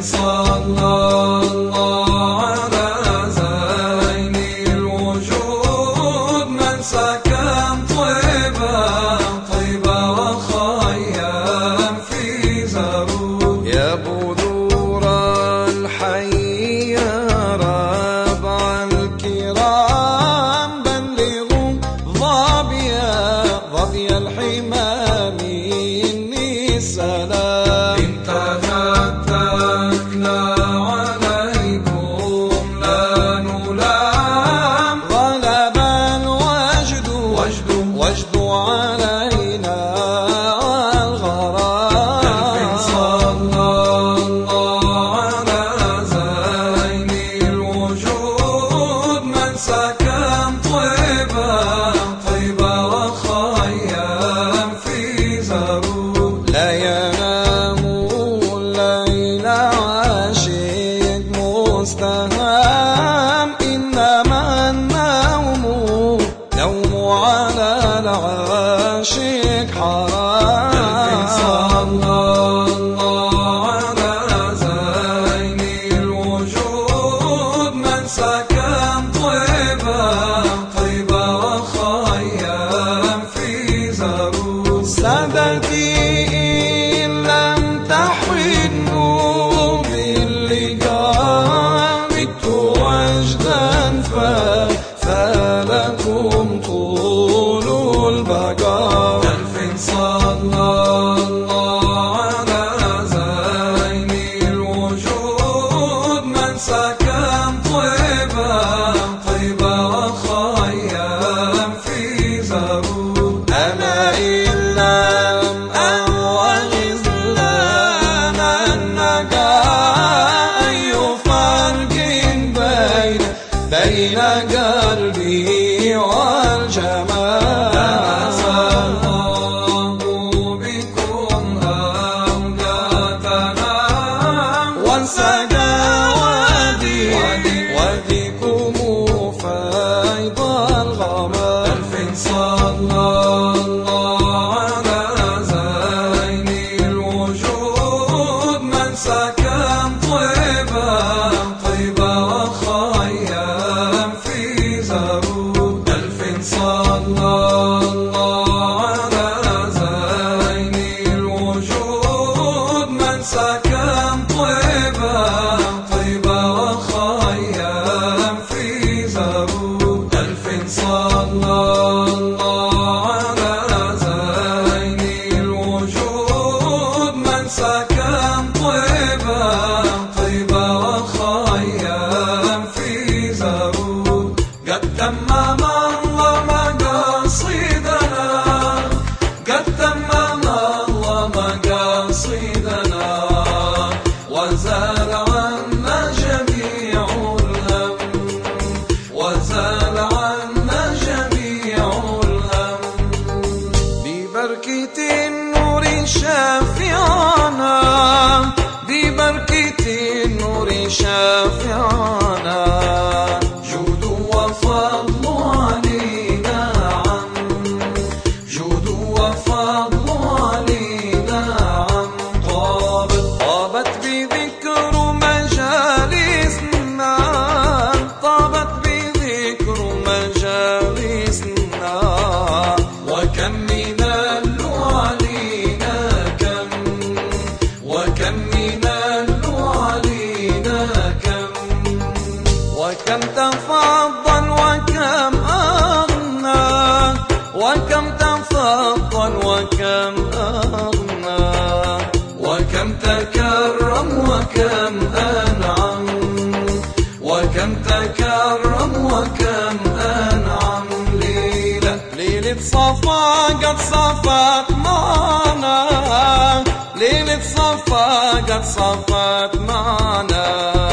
صلى الله على زين الوجود من سكن طيبة وخيم في زرود. يا بذور الحي يا ربع الكرام بلغوا ظبي الحمى مني السلام. انتهتكنا عليكم لا نلام غلب الوجد علينا والغرام. صلى الله على زين الوجود من سكن طيبة وخيم في زرود. لا ينام الليل عاشق مستهام إنما النوم على العاشق حرام. صلى الله على زين الوجود من سكن طيبة وخيم في زرود. سادتي إن لم تحنوا باللقاء مت وجدا فلكم طول البقاء. صلى الله على زين الوجود من سكن طيبة وخيم في زرود. أنا إن لم أوغز لنا النجاة أي فرق بين قلبي والجمال. الله بكم أوقاتنا وانسجى وديكم فيض الغمام. صلى الله على زين الوجود من سكن طيبة وخيم في زرود. صلى الله على زين الوجود من سكن طيبة وخيم في زرود. صلى الله على زين الوجود من سكن طيبة وخيم في زرود. قد تمم الله مقاصدنا قد تمم الله مقاصدنا وزال عنا جميع الهم ببركة النور شافعنا ببركة النور شافعنا جود وفضل علينا عم جود وفضل علينا عم طابت بذكر مجالسنا طابت بذكر مجالسنا. وكم من علينا وكم من علينا وكم تفضل وكم أغنى وكم تفضل وكم أغنى. وكم تكرم وكم أنعم وكم تكرم وكم أنعم. ليلة صفا قد صفت معنا ليلة صفا قد صفت معنا.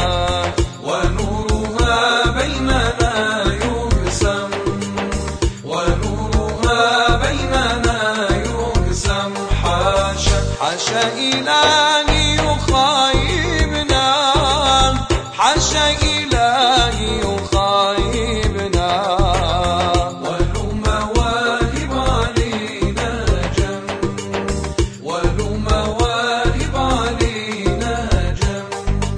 ونورها بيننا يقسم ونورها بيننا يقسم. حاشا إلهي يخيبنا حاشا إلهي يخيبنا. ولو مواهب علينا جم ولو مواهب علينا جم.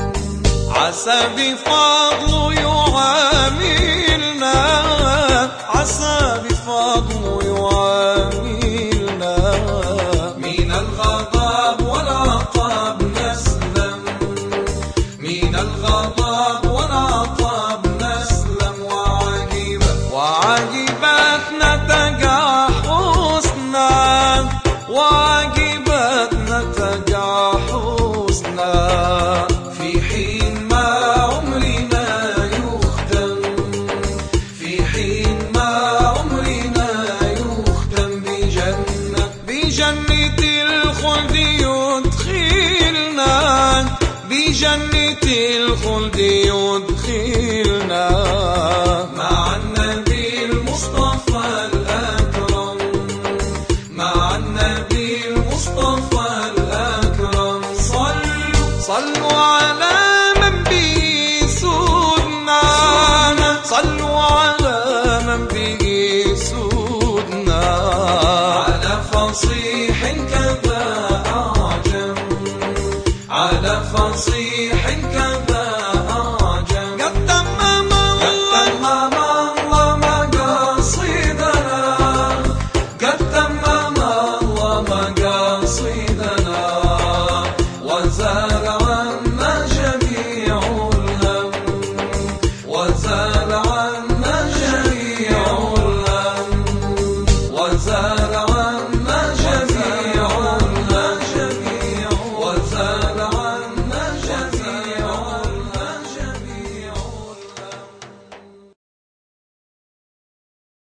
عسى بفضله يعاملنا، عسى بفضله يعاملنا. من الغضب والعطب نسلم، من الغضب والعطب نسلم. وعجبت نتجع حسنا، وعجبت نتجع حسنا. في حين ما عمرنا يختم، في حين ما عمرنا يختم بجنة، بجنة الخلد يدخلنا، بجنة الخلد يدخلنا. مع النبي المصطفى الأكرم، مع النبي المصطفى الأكرم. صلوا على من به سودنا، صلوا على من به سودنا. على فصيح كذا أعجم، على فصيح كذا أعجم. قد تمم تمم الله مقاصدنا، قد تمم الله مقاصدنا. وزال عنا جميع الهم، وزال عنا جميع الهم. وزال